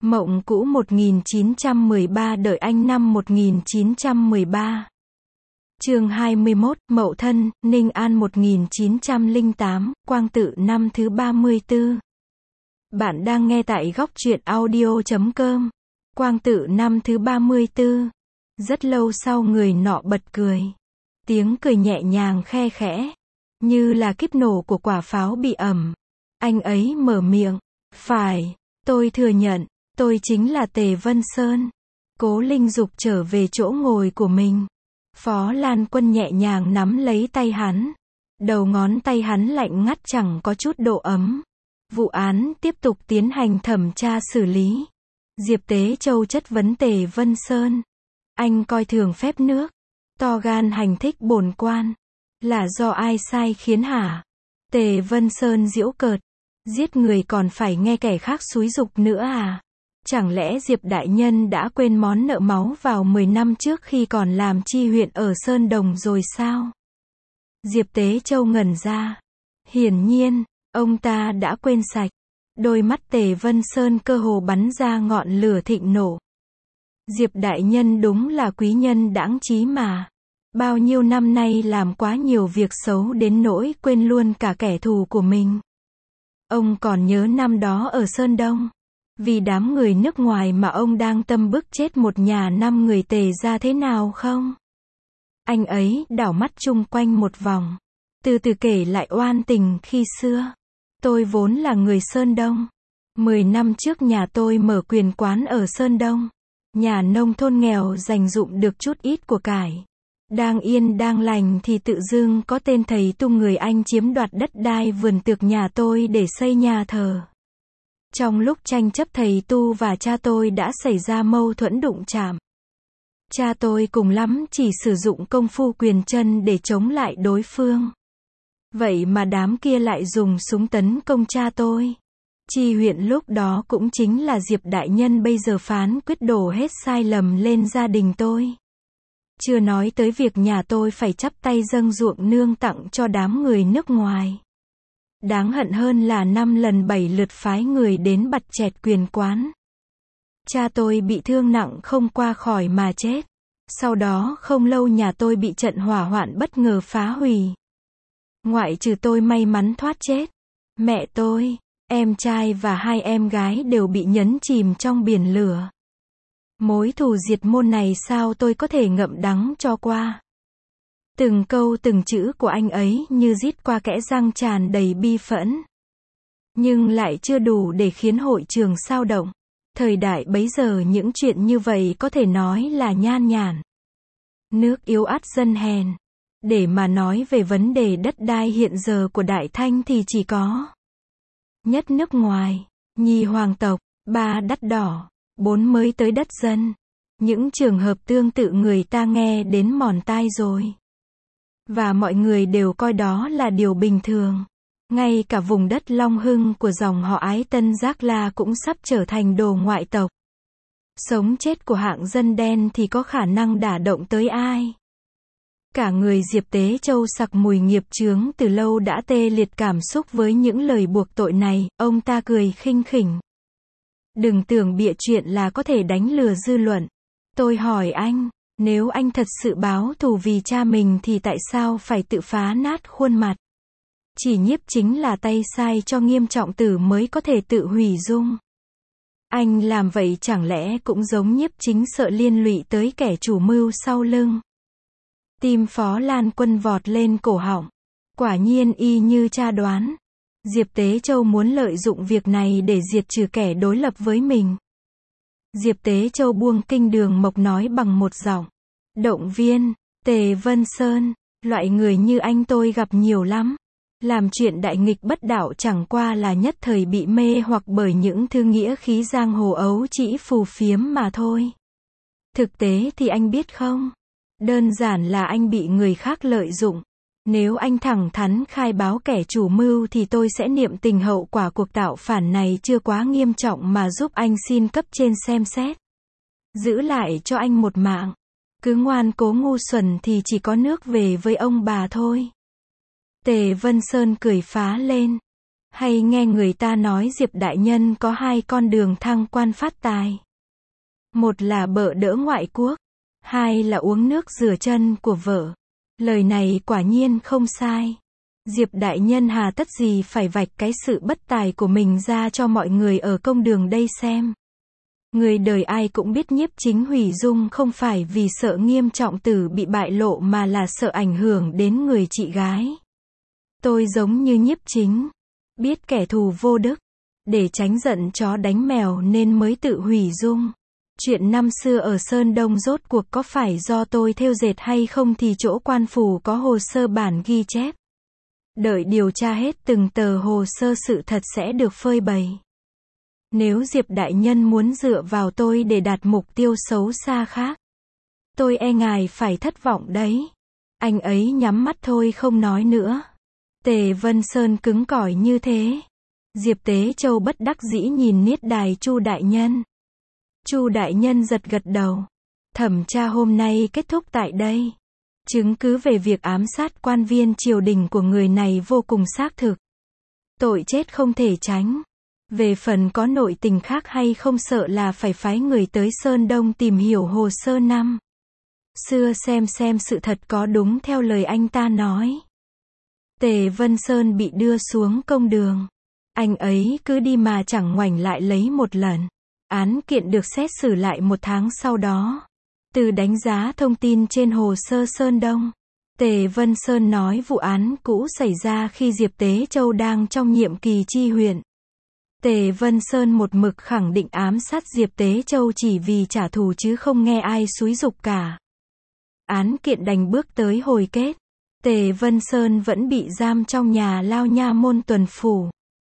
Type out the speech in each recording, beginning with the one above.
Mộng cũ 1913 đợi anh năm 1913. Chương 21, Mậu Thân, Ninh An 1908, Quang Tự năm thứ 34. Bạn đang nghe tại góc truyện audio.com. Quang Tự năm thứ 34. Rất lâu sau người nọ bật cười. Tiếng cười nhẹ nhàng khe khẽ, như là kíp nổ của quả pháo bị ẩm. Anh ấy mở miệng. Phải, tôi thừa nhận, tôi chính là Tề Vân Sơn. Cố Linh Dục trở về chỗ ngồi của mình. Phó Lan Quân nhẹ nhàng nắm lấy tay hắn. Đầu ngón tay hắn lạnh ngắt chẳng có chút độ ấm. Vụ án tiếp tục tiến hành thẩm tra xử lý. Diệp Tế Châu chất vấn Tề Vân Sơn. Anh coi thường phép nước, to gan hành thích bổn quan. Là do ai sai khiến hả? Tề Vân Sơn giễu cợt. Giết người còn phải nghe kẻ khác xúi giục nữa à? Chẳng lẽ Diệp Đại Nhân đã quên món nợ máu vào 10 năm trước khi còn làm tri huyện ở Sơn Đồng rồi sao? Diệp Tế Châu ngẩn ra. Hiển nhiên, ông ta đã quên sạch. Đôi mắt Tề Vân Sơn cơ hồ bắn ra ngọn lửa thịnh nộ. Diệp Đại Nhân đúng là quý nhân đãng trí mà. Bao nhiêu năm nay làm quá nhiều việc xấu đến nỗi quên luôn cả kẻ thù của mình. Ông còn nhớ năm đó ở Sơn Đông, vì đám người nước ngoài mà ông đang tâm bức chết một nhà 5 người Tề ra thế nào không? Anh ấy đảo mắt chung quanh một vòng, từ từ kể lại oan tình khi xưa. Tôi vốn là người Sơn Đông. 10 năm trước nhà tôi mở quyền quán ở Sơn Đông. Nhà nông thôn nghèo dành dụm được chút ít của cải. Đang yên đang lành thì tự dưng có tên thầy tu người Anh chiếm đoạt đất đai vườn tược nhà tôi để xây nhà thờ. Trong lúc tranh chấp thầy tu và cha tôi đã xảy ra mâu thuẫn đụng chạm. Cha tôi cùng lắm chỉ sử dụng công phu quyền chân để chống lại đối phương. Vậy mà đám kia lại dùng súng tấn công cha tôi. Tri huyện lúc đó cũng chính là Diệp Đại Nhân bây giờ phán quyết đổ hết sai lầm lên gia đình tôi. Chưa nói tới việc nhà tôi phải chắp tay dâng ruộng nương tặng cho đám người nước ngoài. Đáng hận hơn là 5 lần 7 lượt phái người đến bặt chẹt quyền quán. Cha tôi bị thương nặng không qua khỏi mà chết. Sau đó không lâu nhà tôi bị trận hỏa hoạn bất ngờ phá hủy. Ngoại trừ tôi may mắn thoát chết. Mẹ tôi, em trai và 2 em gái đều bị nhấn chìm trong biển lửa. Mối thù diệt môn này sao tôi có thể ngậm đắng cho qua. Từng câu từng chữ của anh ấy như rít qua kẽ răng tràn đầy bi phẫn. Nhưng lại chưa đủ để khiến hội trường xao động. Thời đại bấy giờ những chuyện như vậy có thể nói là nhan nhản. Nước yếu át dân hèn. Để mà nói về vấn đề đất đai hiện giờ của Đại Thanh thì chỉ có nhất nước ngoài, nhì hoàng tộc, 3 đắt đỏ, 4 mới tới đất dân. Những trường hợp tương tự người ta nghe đến mòn tai rồi. Và mọi người đều coi đó là điều bình thường. Ngay cả vùng đất Long Hưng của dòng họ Ái Tân Giác La cũng sắp trở thành đồ ngoại tộc. Sống chết của hạng dân đen thì có khả năng đả động tới ai? Cả người Diệp Tế Châu sặc mùi nghiệp chướng từ lâu đã tê liệt cảm xúc với những lời buộc tội này, ông ta cười khinh khỉnh. Đừng tưởng bịa chuyện là có thể đánh lừa dư luận. Tôi hỏi anh, nếu anh thật sự báo thù vì cha mình thì tại sao phải tự phá nát khuôn mặt? Chỉ nhiếp chính là tay sai cho Nghiêm Trọng Tử mới có thể tự hủy dung. Anh làm vậy chẳng lẽ cũng giống nhiếp chính sợ liên lụy tới kẻ chủ mưu sau lưng? Tim Phó Lan Quân vọt lên cổ họng. Quả nhiên y như cha đoán. Diệp Tế Châu muốn lợi dụng việc này để diệt trừ kẻ đối lập với mình. Diệp Tế Châu buông kinh đường mộc nói bằng một giọng động viên. Tề Vân Sơn, loại người như anh tôi gặp nhiều lắm. Làm chuyện đại nghịch bất đạo chẳng qua là nhất thời bị mê hoặc bởi những thứ nghĩa khí giang hồ ấu chỉ phù phiếm mà thôi. Thực tế thì anh biết không? Đơn giản là anh bị người khác lợi dụng. Nếu anh thẳng thắn khai báo kẻ chủ mưu thì tôi sẽ niệm tình hậu quả cuộc tạo phản này chưa quá nghiêm trọng mà giúp anh xin cấp trên xem xét. Giữ lại cho anh một mạng. Cứ ngoan cố ngu xuẩn thì chỉ có nước về với ông bà thôi. Tề Vân Sơn cười phá lên. Hay nghe người ta nói Diệp đại nhân có 2 con đường thăng quan phát tài. Một là bợ đỡ ngoại quốc, 2 là uống nước rửa chân của vợ. Lời này quả nhiên không sai. Diệp đại nhân hà tất gì phải vạch cái sự bất tài của mình ra cho mọi người ở công đường đây xem. Người đời ai cũng biết Nhiếp Chính hủy dung không phải vì sợ Nghiêm Trọng Tử bị bại lộ mà là sợ ảnh hưởng đến người chị gái. Tôi giống như Nhiếp Chính, biết kẻ thù vô đức, để tránh giận chó đánh mèo nên mới tự hủy dung. Chuyện năm xưa ở Sơn Đông rốt cuộc có phải do tôi thêu dệt hay không thì chỗ quan phủ có hồ sơ bản ghi chép. Đợi điều tra hết từng tờ hồ sơ sự thật sẽ được phơi bày. Nếu Diệp đại nhân muốn dựa vào tôi để đạt mục tiêu xấu xa khác, tôi e ngài phải thất vọng đấy. Anh ấy nhắm mắt thôi không nói nữa. Tề Vân Sơn cứng cỏi như thế. Diệp Tế Châu bất đắc dĩ nhìn Niết Đài Chu đại nhân. Chu đại nhân giật gật đầu. Thẩm tra hôm nay kết thúc tại đây. Chứng cứ về việc ám sát quan viên triều đình của người này vô cùng xác thực. Tội chết không thể tránh. Về phần có nội tình khác hay không sợ là phải phái người tới Sơn Đông tìm hiểu hồ sơ năm xưa xem sự thật có đúng theo lời anh ta nói. Tề Vân Sơn bị đưa xuống công đường. Anh ấy cứ đi mà chẳng ngoảnh lại lấy một lần. Án kiện được xét xử lại 1 tháng sau đó. Từ đánh giá thông tin trên hồ sơ Sơn Đông, Tề Vân Sơn nói vụ án cũ xảy ra khi Diệp Tế Châu đang trong nhiệm kỳ chi huyện. Tề Vân Sơn một mực khẳng định ám sát Diệp Tế Châu chỉ vì trả thù chứ không nghe ai xúi giục cả. Án kiện đành bước tới hồi kết. Tề Vân Sơn vẫn bị giam trong nhà lao nha môn tuần phủ.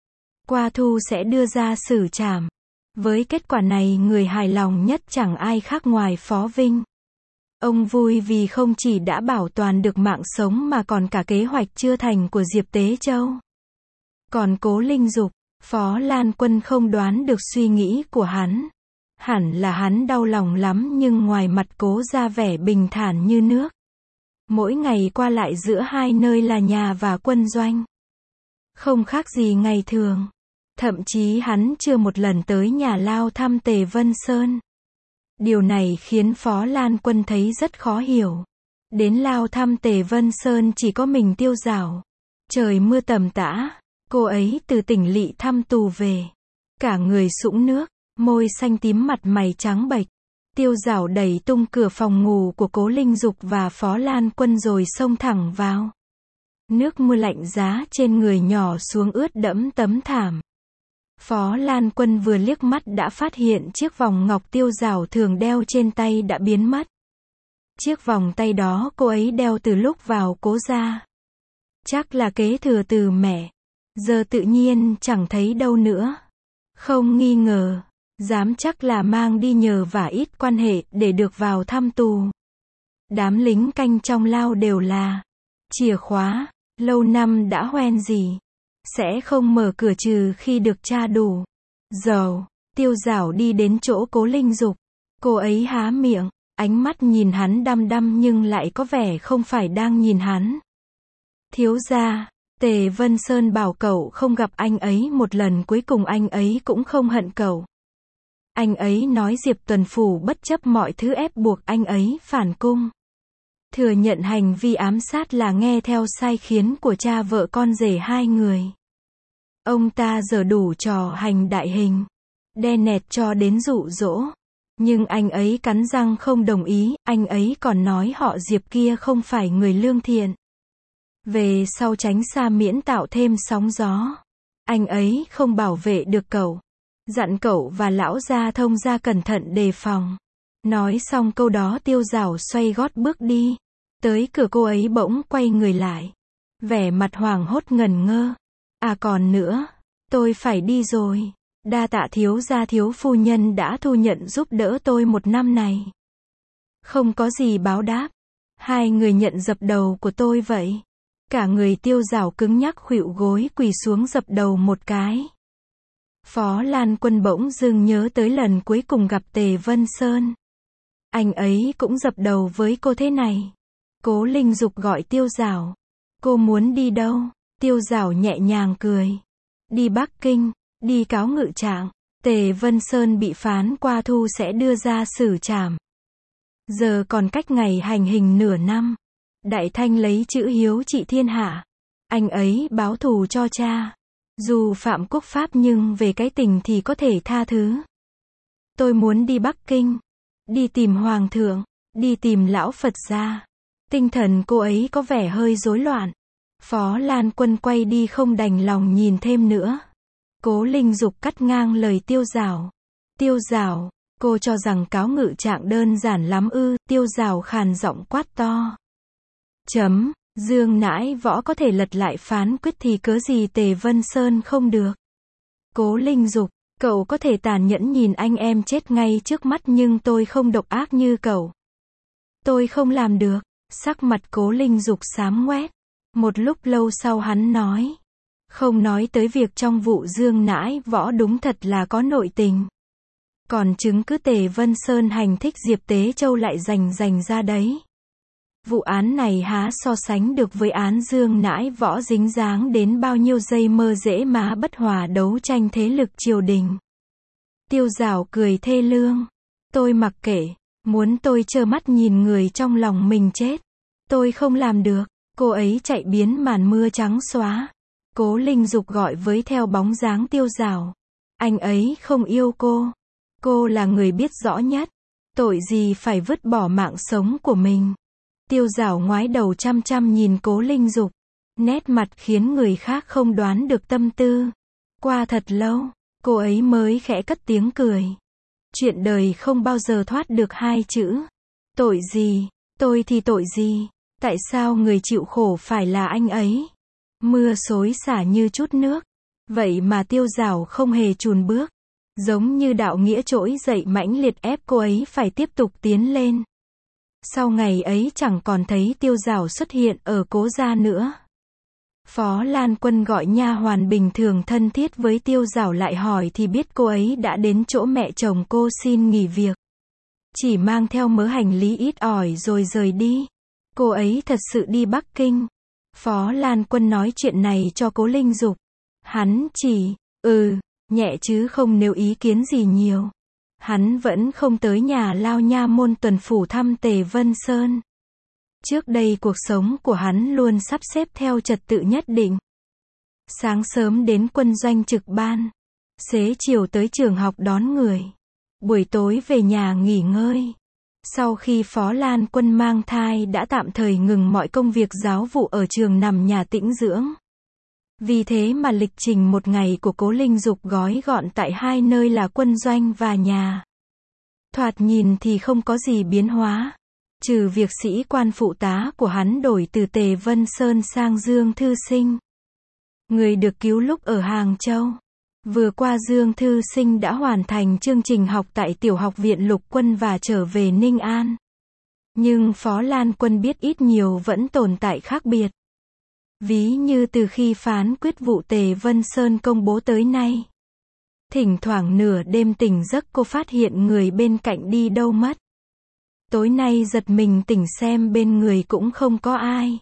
Qua thu sẽ đưa ra xử trảm. Với kết quả này người hài lòng nhất chẳng ai khác ngoài Phó Vinh. Ông vui vì không chỉ đã bảo toàn được mạng sống mà còn cả kế hoạch chưa thành của Diệp Tế Châu. Còn Cố Linh Dục, Phó Lan Quân không đoán được suy nghĩ của hắn. Hẳn là hắn đau lòng lắm nhưng ngoài mặt cố ra vẻ bình thản như nước. Mỗi ngày qua lại giữa hai nơi là nhà và quân doanh. Không khác gì ngày thường. Thậm chí hắn chưa một lần tới nhà lao thăm Tề Vân Sơn. Điều này khiến Phó Lan Quân thấy rất khó hiểu. Đến lao thăm Tề Vân Sơn chỉ có mình Tiêu Giảo. Trời mưa tầm tã, cô ấy từ tỉnh lỵ thăm tù về. Cả người sũng nước, môi xanh tím mặt mày trắng bệch. Tiêu Giảo đẩy tung cửa phòng ngủ của Cố Linh Dục và Phó Lan Quân rồi xông thẳng vào. Nước mưa lạnh giá trên người nhỏ xuống ướt đẫm tấm thảm. Phó Lan Quân vừa liếc mắt đã phát hiện chiếc vòng ngọc Tiêu Giảo thường đeo trên tay đã biến mất. Chiếc vòng tay đó cô ấy đeo từ lúc vào Cố gia. Chắc là kế thừa từ mẹ. Giờ tự nhiên chẳng thấy đâu nữa. Không nghi ngờ. Dám chắc là mang đi nhờ vả ít quan hệ để được vào thăm tù. Đám lính canh trong lao đều là chìa khóa, lâu năm đã hoen gì. Sẽ không mở cửa trừ khi được tra đủ. Dầu, Tiêu Giảo đi đến chỗ Cố Linh Dục. Cô ấy há miệng, ánh mắt nhìn hắn đăm đăm nhưng lại có vẻ không phải đang nhìn hắn. Thiếu gia, Tề Vân Sơn bảo cậu không gặp anh ấy một lần cuối cùng anh ấy cũng không hận cậu. Anh ấy nói Diệp Tuần Phủ bất chấp mọi thứ ép buộc anh ấy phản cung. Thừa nhận hành vi ám sát là nghe theo sai khiến của cha vợ con rể hai người. Ông ta giở đủ trò hành đại hình. Đe nẹt cho đến dụ dỗ. Nhưng anh ấy cắn răng không đồng ý, anh ấy còn nói họ Diệp kia không phải người lương thiện. Về sau tránh xa miễn tạo thêm sóng gió. Anh ấy không bảo vệ được cậu. Dặn cậu và lão gia Thông gia cẩn thận đề phòng. Nói xong câu đó Tiêu Giảo xoay gót bước đi. Tới cửa cô ấy bỗng quay người lại. Vẻ mặt hoảng hốt ngẩn ngơ. À còn nữa, tôi phải đi rồi. Đa tạ thiếu gia thiếu phu nhân đã thu nhận giúp đỡ tôi 1 năm này. Không có gì báo đáp. Hai người nhận dập đầu của tôi vậy. Cả người Tiêu Giảo cứng nhắc khuỵu gối quỳ xuống dập đầu một cái. Phó Lan Quân bỗng dưng nhớ tới lần cuối cùng gặp Tề Vân Sơn. Anh ấy cũng dập đầu với cô thế này. Cố Linh Dục gọi Tiêu Giảo. Cô muốn đi đâu? Tiêu Giảo nhẹ nhàng cười. đi Bắc Kinh, đi cáo ngự trạng. Tề Vân Sơn bị phán qua thu sẽ đưa ra xử trảm. Giờ còn cách ngày hành hình nửa năm. Đại Thanh lấy chữ hiếu trị thiên hạ. Anh ấy báo thù cho cha. Dù phạm quốc pháp nhưng về cái tình thì có thể tha thứ. Tôi muốn đi Bắc Kinh. Đi tìm Hoàng thượng. Đi tìm lão Phật gia. Tinh thần cô ấy có vẻ hơi rối loạn. Phó Lan Quân quay đi không đành lòng nhìn thêm nữa. Cố Linh Dục cắt ngang lời Tiêu Giảo. Tiêu Giảo, cô cho rằng cáo ngự trạng đơn giản lắm ư? Tiêu Giảo khàn giọng quát to. Dương Nãi Võ có thể lật lại phán quyết thì cớ gì Tề Vân Sơn không được? Cố Linh Dục, cậu có thể tàn nhẫn nhìn anh em chết ngay trước mắt nhưng tôi không độc ác như cậu. Tôi không làm được. Sắc mặt Cố Linh Dục xám ngoét. Một lúc lâu sau hắn nói. Không nói tới việc trong vụ Dương Nãi Võ đúng thật là có nội tình. Còn chứng cứ Tề Vân Sơn hành thích Diệp Tế Châu lại rành ra đấy. Vụ án này há so sánh được với án Dương Nãi Võ dính dáng đến bao nhiêu dây mơ dễ má bất hòa đấu tranh thế lực triều đình. Tiêu Giảo cười thê lương. Tôi mặc kệ, muốn tôi trơ mắt nhìn người trong lòng mình chết. Tôi không làm được. Cô ấy chạy biến màn mưa trắng xóa. Cố Linh Dục gọi với theo bóng dáng Tiêu Giảo. Anh ấy không yêu cô. Cô là người biết rõ nhất. Tội gì phải vứt bỏ mạng sống của mình. Tiêu Giảo ngoái đầu chăm chăm nhìn Cố Linh Dục. Nét mặt khiến người khác không đoán được tâm tư. Qua thật lâu, cô ấy mới khẽ cất tiếng cười. Chuyện đời không bao giờ thoát được hai chữ. Tội gì? Tôi thì tội gì? Tại sao người chịu khổ phải là anh ấy? Mưa xối xả như chút nước. Vậy mà Tiêu Giảo không hề chùn bước. Giống như đạo nghĩa trỗi dậy mãnh liệt ép cô ấy phải tiếp tục tiến lên. Sau ngày ấy chẳng còn thấy Tiêu Giảo xuất hiện ở Cố gia nữa. Phó Lan Quân gọi nha hoàn bình thường thân thiết với Tiêu Giảo lại hỏi thì biết cô ấy đã đến chỗ mẹ chồng cô xin nghỉ việc. Chỉ mang theo mớ hành lý ít ỏi rồi rời đi. Cô ấy thật sự đi Bắc Kinh. Phó Lan Quân nói chuyện này cho Cố Linh Dục. Hắn chỉ, nhẹ chứ không nêu ý kiến gì nhiều. Hắn vẫn không tới nhà Lao Nha Môn tuần phủ thăm Tề Vân Sơn. Trước đây cuộc sống của hắn luôn sắp xếp theo trật tự nhất định. Sáng sớm đến quân doanh trực ban. Xế chiều tới trường học đón người. Buổi tối về nhà nghỉ ngơi. Sau khi Phó Lan Quân mang thai đã tạm thời ngừng mọi công việc giáo vụ ở trường nằm nhà tĩnh dưỡng. Vì thế mà lịch trình một ngày của Cố Linh Dục gói gọn tại hai nơi là quân doanh và nhà. Thoạt nhìn thì không có gì biến hóa. Trừ việc sĩ quan phụ tá của hắn đổi từ Tề Vân Sơn sang Dương Thư Sinh. Người được cứu lúc ở Hàng Châu. Vừa qua Dương Thư Sinh đã hoàn thành chương trình học tại Tiểu học viện Lục Quân và trở về Ninh An. Nhưng Phó Lan Quân biết ít nhiều vẫn tồn tại khác biệt. Ví như từ khi phán quyết vụ Tề Vân Sơn công bố tới nay. Thỉnh thoảng nửa đêm tỉnh giấc cô phát hiện người bên cạnh đi đâu mất. Tối nay giật mình tỉnh xem bên người cũng không có ai.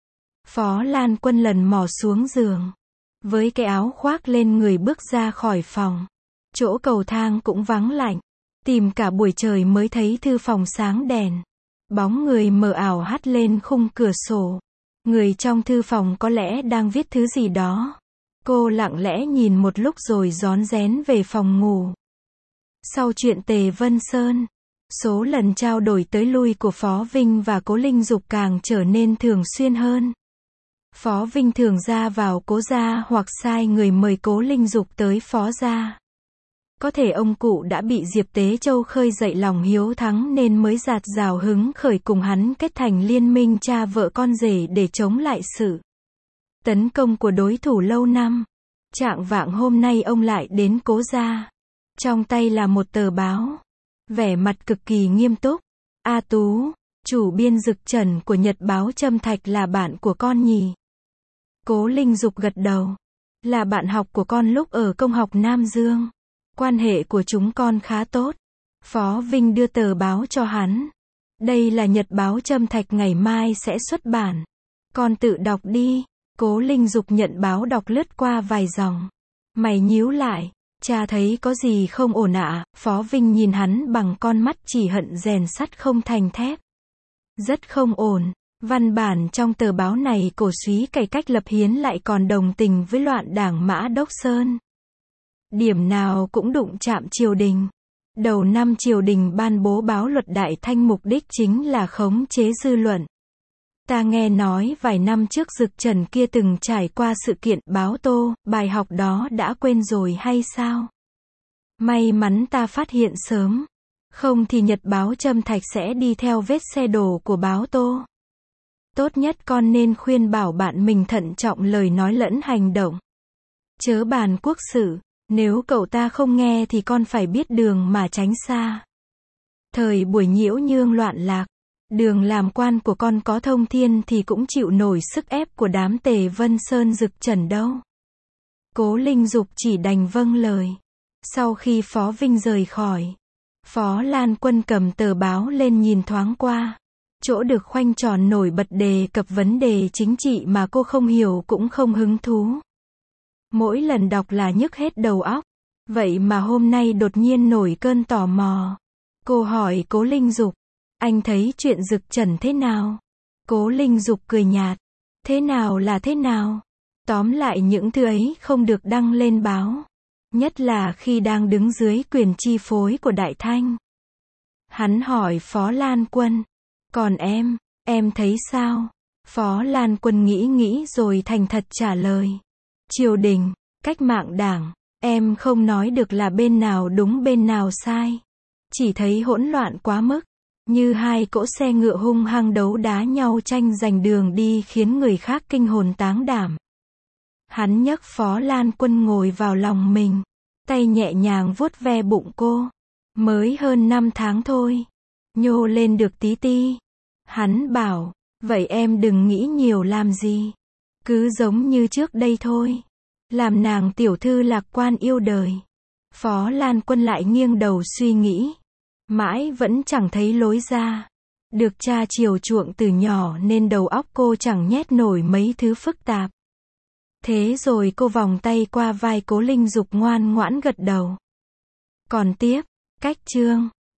Phó Lan Quân lần mò xuống giường. Với cái áo khoác lên người bước ra khỏi phòng. Chỗ cầu thang cũng vắng lạnh. Tìm cả buổi trời mới thấy thư phòng sáng đèn. Bóng người mờ ảo hắt lên khung cửa sổ. Người trong thư phòng có lẽ đang viết thứ gì đó. Cô lặng lẽ nhìn một lúc rồi rón rén về phòng ngủ. Sau chuyện Tề Vân Sơn, số lần trao đổi tới lui của Phó Vinh và Cố Linh Dục càng trở nên thường xuyên hơn. Phó Vinh thường ra vào Cố gia hoặc sai người mời Cố Linh Dục tới Phó gia. Có thể ông cụ đã bị Diệp Tế Châu khơi dậy lòng hiếu thắng nên mới dạt dào hứng khởi cùng hắn kết thành liên minh cha vợ con rể để chống lại sự tấn công của đối thủ lâu năm. Chạng vạng hôm nay ông lại đến Cố gia. Trong tay là một tờ báo. Vẻ mặt cực kỳ nghiêm túc. A Tú, chủ biên Dực Trần của Nhật báo Trâm Thạch là bạn của con nhỉ? Cố Linh Dục gật đầu. Là bạn học của con lúc ở công học Nam Dương. Quan hệ của chúng con khá tốt. Phó Vinh đưa tờ báo cho hắn. Đây là Nhật báo Trâm Thạch ngày mai sẽ xuất bản. Con tự đọc đi. Cố Linh Dục nhận báo đọc lướt qua vài dòng. Mày nhíu lại. Cha thấy có gì không ổn ạ? Phó Vinh nhìn hắn bằng con mắt chỉ hận rèn sắt không thành thép. Rất không ổn. Văn bản trong tờ báo này cổ súy cải cách lập hiến lại còn đồng tình với loạn đảng Mã Đốc Sơn. Điểm nào cũng đụng chạm triều đình. Đầu năm triều đình ban bố báo luật Đại Thanh mục đích chính là khống chế dư luận. Ta nghe nói vài năm trước Dực Trần kia từng trải qua sự kiện báo Tô, bài học đó đã quên rồi hay sao? May mắn ta phát hiện sớm. Không thì nhật báo Trâm Thạch sẽ đi theo vết xe đổ của báo Tô. Tốt nhất con nên khuyên bảo bạn mình thận trọng lời nói lẫn hành động. Chớ bàn quốc sự, nếu cậu ta không nghe thì con phải biết đường mà tránh xa. Thời buổi Nhiễu Nhương loạn lạc, đường làm quan của con có thông thiên thì cũng chịu nổi sức ép của đám Tề Vân Sơn Dực Trần đâu. Cố Linh Dục chỉ đành vâng lời. Sau khi Phó Vinh rời khỏi, Phó Lan Quân cầm tờ báo lên nhìn thoáng qua. Chỗ được khoanh tròn nổi bật đề cập vấn đề chính trị mà cô không hiểu cũng không hứng thú. Mỗi lần đọc là nhức hết đầu óc. Vậy mà hôm nay đột nhiên nổi cơn tò mò. Cô hỏi Cố Linh Dục, anh thấy chuyện Dực Trần thế nào? Cố Linh Dục cười nhạt. Thế nào là thế nào? Tóm lại những thứ ấy không được đăng lên báo. Nhất là khi đang đứng dưới quyền chi phối của Đại Thanh. Hắn hỏi Phó Lan Quân. Còn em thấy sao? Phó Lan Quân nghĩ rồi thành thật trả lời. Triều đình, cách mạng đảng, em không nói được là bên nào đúng bên nào sai. Chỉ thấy hỗn loạn quá mức. Như hai cỗ xe ngựa hung hăng đấu đá nhau tranh giành đường đi khiến người khác kinh hồn táng đảm. Hắn nhấc Phó Lan Quân ngồi vào lòng mình. Tay nhẹ nhàng vuốt ve bụng cô. Mới hơn 5 tháng thôi. Nhô lên được tí ti. Hắn bảo, vậy em đừng nghĩ nhiều làm gì. Cứ giống như trước đây thôi. Làm nàng tiểu thư lạc quan yêu đời. Phó Lan Quân lại nghiêng đầu suy nghĩ. Mãi vẫn chẳng thấy lối ra. Được cha chiều chuộng từ nhỏ nên đầu óc cô chẳng nhét nổi mấy thứ phức tạp. Thế rồi cô vòng tay qua vai Cố Linh Dục ngoan ngoãn gật đầu. Còn tiếp, cách chương